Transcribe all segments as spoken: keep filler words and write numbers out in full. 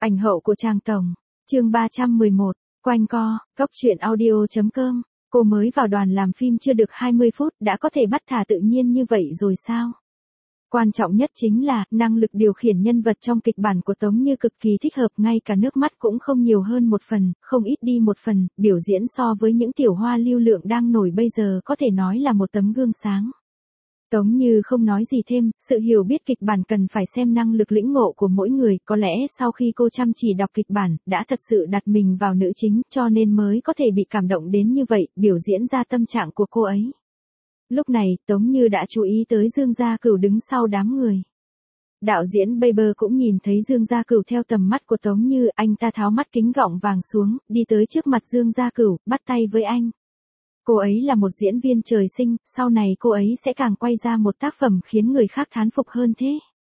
Ảnh hậu của Trang Tổng. Chương ba trăm mười một. Quanh co. Góc truyện audio chấm com. Cô mới vào đoàn làm phim chưa được hai mươi phút đã có thể bắt thả tự nhiên như vậy rồi sao? Quan trọng nhất chính là, năng lực điều khiển nhân vật trong kịch bản của Tống Như cực kỳ thích hợp, ngay cả nước mắt cũng không nhiều hơn một phần, không ít đi một phần, biểu diễn so với những tiểu hoa lưu lượng đang nổi bây giờ có thể nói là một tấm gương sáng. Tống Như không nói gì thêm, sự hiểu biết kịch bản cần phải xem năng lực lĩnh ngộ của mỗi người, có lẽ sau khi cô chăm chỉ đọc kịch bản, đã thật sự đặt mình vào nữ chính, cho nên mới có thể bị cảm động đến như vậy, biểu diễn ra tâm trạng của cô ấy. Lúc này, Tống Như đã chú ý tới Dương Gia Cửu đứng sau đám người. Đạo diễn Bieber cũng nhìn thấy Dương Gia Cửu theo tầm mắt của Tống Như, anh ta tháo mắt kính gọng vàng xuống, đi tới trước mặt Dương Gia Cửu, bắt tay với anh. Cô ấy là một diễn viên trời sinh, sau này cô ấy sẽ càng quay ra một tác phẩm khiến người khác thán phục hơn thế.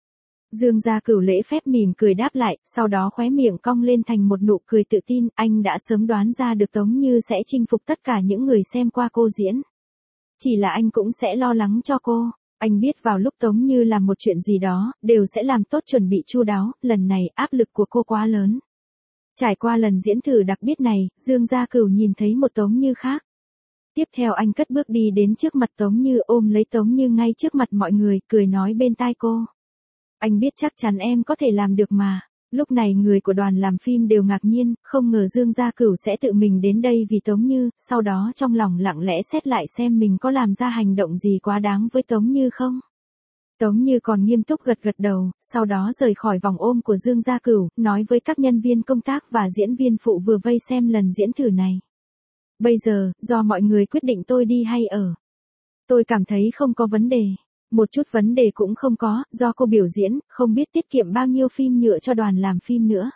Dương Gia Cửu lễ phép mỉm cười đáp lại, sau đó khóe miệng cong lên thành một nụ cười tự tin, anh đã sớm đoán ra được Tống Như sẽ chinh phục tất cả những người xem qua cô diễn. Chỉ là anh cũng sẽ lo lắng cho cô, anh biết vào lúc Tống Như làm một chuyện gì đó, đều sẽ làm tốt chuẩn bị chu đáo, lần này áp lực của cô quá lớn. Trải qua lần diễn thử đặc biệt này, Dương Gia Cửu nhìn thấy một Tống Như khác. Tiếp theo anh cất bước đi đến trước mặt Tống Như, ôm lấy Tống Như ngay trước mặt mọi người, cười nói bên tai cô. Anh biết chắc chắn em có thể làm được mà. Lúc này người của đoàn làm phim đều ngạc nhiên, không ngờ Dương Gia Cửu sẽ tự mình đến đây vì Tống Như, sau đó trong lòng lặng lẽ xét lại xem mình có làm ra hành động gì quá đáng với Tống Như không. Tống Như còn nghiêm túc gật gật đầu, sau đó rời khỏi vòng ôm của Dương Gia Cửu, nói với các nhân viên công tác và diễn viên phụ vừa vây xem lần diễn thử này. Bây giờ, do mọi người quyết định tôi đi hay ở. Tôi cảm thấy không có vấn đề. Một chút vấn đề cũng không có, do cô biểu diễn, không biết tiết kiệm bao nhiêu phim nhựa cho đoàn làm phim nữa.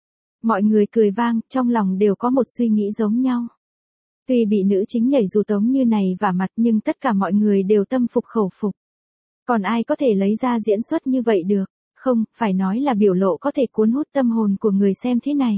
Mọi người cười vang, trong lòng đều có một suy nghĩ giống nhau. Tuy bị nữ chính nhảy dù Tống Như này vả mặt nhưng tất cả mọi người đều tâm phục khẩu phục. Còn ai có thể lấy ra diễn xuất như vậy được? Không, phải nói là biểu lộ có thể cuốn hút tâm hồn của người xem thế này.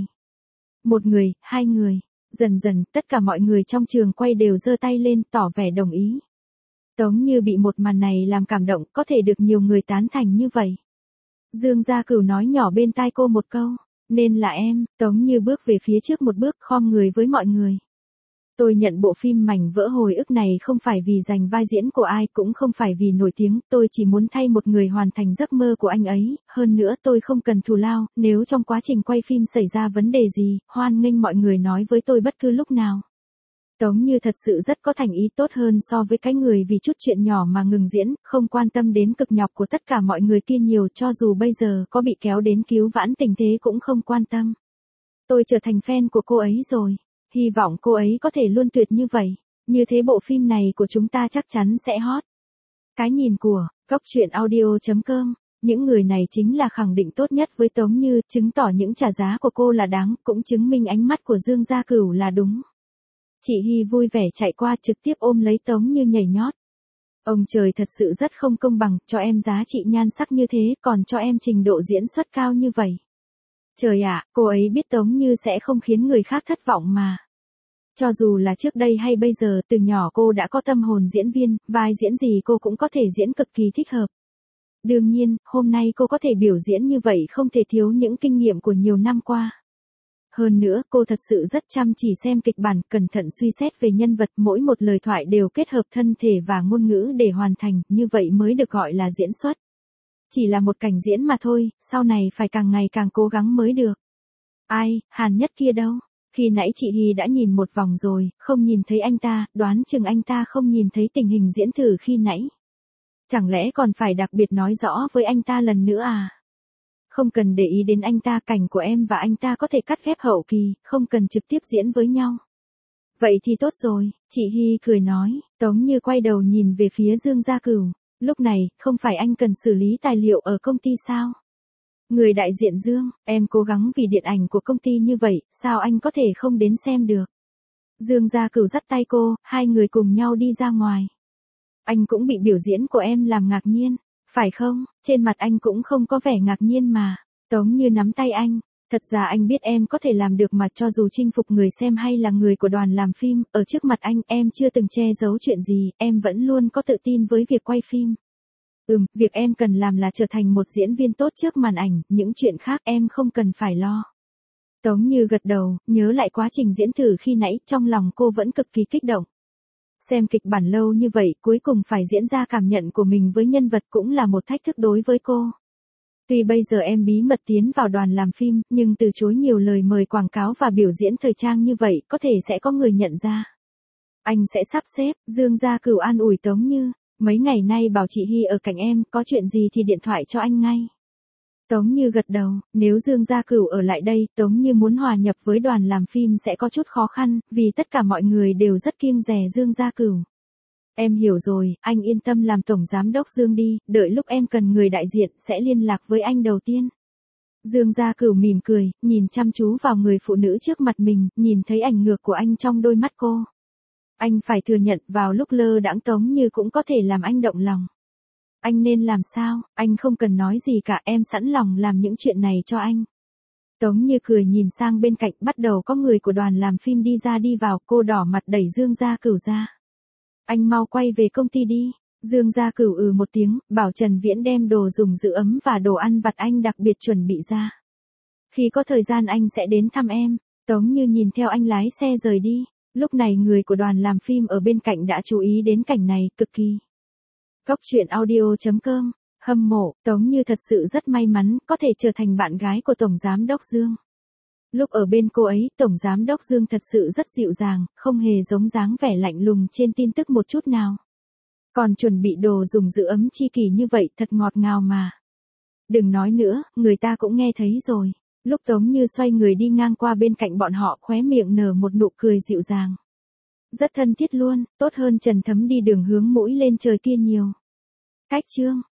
Một người, hai người. Dần dần, tất cả mọi người trong trường quay đều giơ tay lên, tỏ vẻ đồng ý. Tống Như bị một màn này làm cảm động, có thể được nhiều người tán thành như vậy. Dương Gia Cửu nói nhỏ bên tai cô một câu, nên là em. Tống Như bước về phía trước một bước, khom người với mọi người. Tôi nhận bộ phim Mảnh Vỡ Hồi Ức này không phải vì giành vai diễn của ai, cũng không phải vì nổi tiếng, tôi chỉ muốn thay một người hoàn thành giấc mơ của anh ấy, hơn nữa tôi không cần thù lao, nếu trong quá trình quay phim xảy ra vấn đề gì, hoan nghênh mọi người nói với tôi bất cứ lúc nào. Tống Như thật sự rất có thành ý, tốt hơn so với cái người vì chút chuyện nhỏ mà ngừng diễn, không quan tâm đến cực nhọc của tất cả mọi người kia nhiều, cho dù bây giờ có bị kéo đến cứu vãn tình thế cũng không quan tâm. Tôi trở thành fan của cô ấy rồi. Hy vọng cô ấy có thể luôn tuyệt như vậy, như thế bộ phim này của chúng ta chắc chắn sẽ hot. Cái nhìn của góc truyện audio chấm com, những người này chính là khẳng định tốt nhất với Tống Như, chứng tỏ những trả giá của cô là đáng, cũng chứng minh ánh mắt của Dương Gia Cửu là đúng. Chị Hy vui vẻ chạy qua trực tiếp ôm lấy Tống Như nhảy nhót. Ông trời thật sự rất không công bằng, cho em giá trị nhan sắc như thế, còn cho em trình độ diễn xuất cao như vậy. Trời ạ, cô ấy biết Tống Như sẽ không khiến người khác thất vọng mà. Cho dù là trước đây hay bây giờ, từ nhỏ cô đã có tâm hồn diễn viên, vai diễn gì cô cũng có thể diễn cực kỳ thích hợp. Đương nhiên, hôm nay cô có thể biểu diễn như vậy không thể thiếu những kinh nghiệm của nhiều năm qua. Hơn nữa, cô thật sự rất chăm chỉ xem kịch bản, cẩn thận suy xét về nhân vật, mỗi một lời thoại đều kết hợp thân thể và ngôn ngữ để hoàn thành, như vậy mới được gọi là diễn xuất. Chỉ là một cảnh diễn mà thôi, sau này phải càng ngày càng cố gắng mới được. Ai, Hàn Nhất kia đâu? Khi nãy chị Hy đã nhìn một vòng rồi, không nhìn thấy anh ta, đoán chừng anh ta không nhìn thấy tình hình diễn thử khi nãy. Chẳng lẽ còn phải đặc biệt nói rõ với anh ta lần nữa à? Không cần để ý đến anh ta, cảnh của em và anh ta có thể cắt ghép hậu kỳ, không cần trực tiếp diễn với nhau. Vậy thì tốt rồi, chị Hy cười nói, Tống Như quay đầu nhìn về phía Dương Gia Cửu. Lúc này, không phải anh cần xử lý tài liệu ở công ty sao? Người đại diện Dương, em cố gắng vì điện ảnh của công ty như vậy, sao anh có thể không đến xem được? Dương Gia Cửu dắt tay cô, hai người cùng nhau đi ra ngoài. Anh cũng bị biểu diễn của em làm ngạc nhiên, phải không? Trên mặt anh cũng không có vẻ ngạc nhiên mà. Tống Như nắm tay anh, thật ra anh biết em có thể làm được mà, cho dù chinh phục người xem hay là người của đoàn làm phim, ở trước mặt anh em chưa từng che giấu chuyện gì, em vẫn luôn có tự tin với việc quay phim. Ừm, việc em cần làm là trở thành một diễn viên tốt trước màn ảnh, những chuyện khác em không cần phải lo. Tống Như gật đầu, nhớ lại quá trình diễn thử khi nãy, trong lòng cô vẫn cực kỳ kích động. Xem kịch bản lâu như vậy, cuối cùng phải diễn ra cảm nhận của mình với nhân vật cũng là một thách thức đối với cô. Tuy bây giờ em bí mật tiến vào đoàn làm phim, nhưng từ chối nhiều lời mời quảng cáo và biểu diễn thời trang như vậy, có thể sẽ có người nhận ra. Anh sẽ sắp xếp. Dương Gia Cửu an ủi Tống Như, mấy ngày nay bảo chị Hy ở cạnh em, có chuyện gì thì điện thoại cho anh ngay. Tống Như gật đầu, nếu Dương Gia Cửu ở lại đây, Tống Như muốn hòa nhập với đoàn làm phim sẽ có chút khó khăn, vì tất cả mọi người đều rất kiêng dè Dương Gia Cửu. Em hiểu rồi, anh yên tâm làm tổng giám đốc Dương đi, đợi lúc em cần người đại diện sẽ liên lạc với anh đầu tiên. Dương Gia Cửu mỉm cười, nhìn chăm chú vào người phụ nữ trước mặt mình, nhìn thấy ảnh ngược của anh trong đôi mắt cô. Anh phải thừa nhận, vào lúc lơ đãng Tống Như cũng có thể làm anh động lòng. Anh nên làm sao, anh không cần nói gì cả, em sẵn lòng làm những chuyện này cho anh. Tống Như cười nhìn sang bên cạnh, bắt đầu có người của đoàn làm phim đi ra đi vào, cô đỏ mặt đẩy Dương Gia Cửu ra. Anh mau quay về công ty đi. Dương Gia Cửu ừ một tiếng, bảo Trần Viễn đem đồ dùng giữ ấm và đồ ăn vặt anh đặc biệt chuẩn bị ra. Khi có thời gian anh sẽ đến thăm em. Tống Như nhìn theo anh lái xe rời đi. Lúc này người của đoàn làm phim ở bên cạnh đã chú ý đến cảnh này, cực kỳ. Cốc truyện audio chấm com, hâm mộ, Tống Như thật sự rất may mắn, có thể trở thành bạn gái của Tổng Giám đốc Dương. Lúc ở bên cô ấy, Tổng Giám đốc Dương thật sự rất dịu dàng, không hề giống dáng vẻ lạnh lùng trên tin tức một chút nào. Còn chuẩn bị đồ dùng giữ ấm chi kỷ như vậy thật ngọt ngào mà. Đừng nói nữa, người ta cũng nghe thấy rồi. Lúc Tống Như xoay người đi ngang qua bên cạnh bọn họ, khóe miệng nở một nụ cười dịu dàng. Rất thân thiết luôn, tốt hơn Trần Thấm đi đường hướng mũi lên trời kia nhiều. Cách chương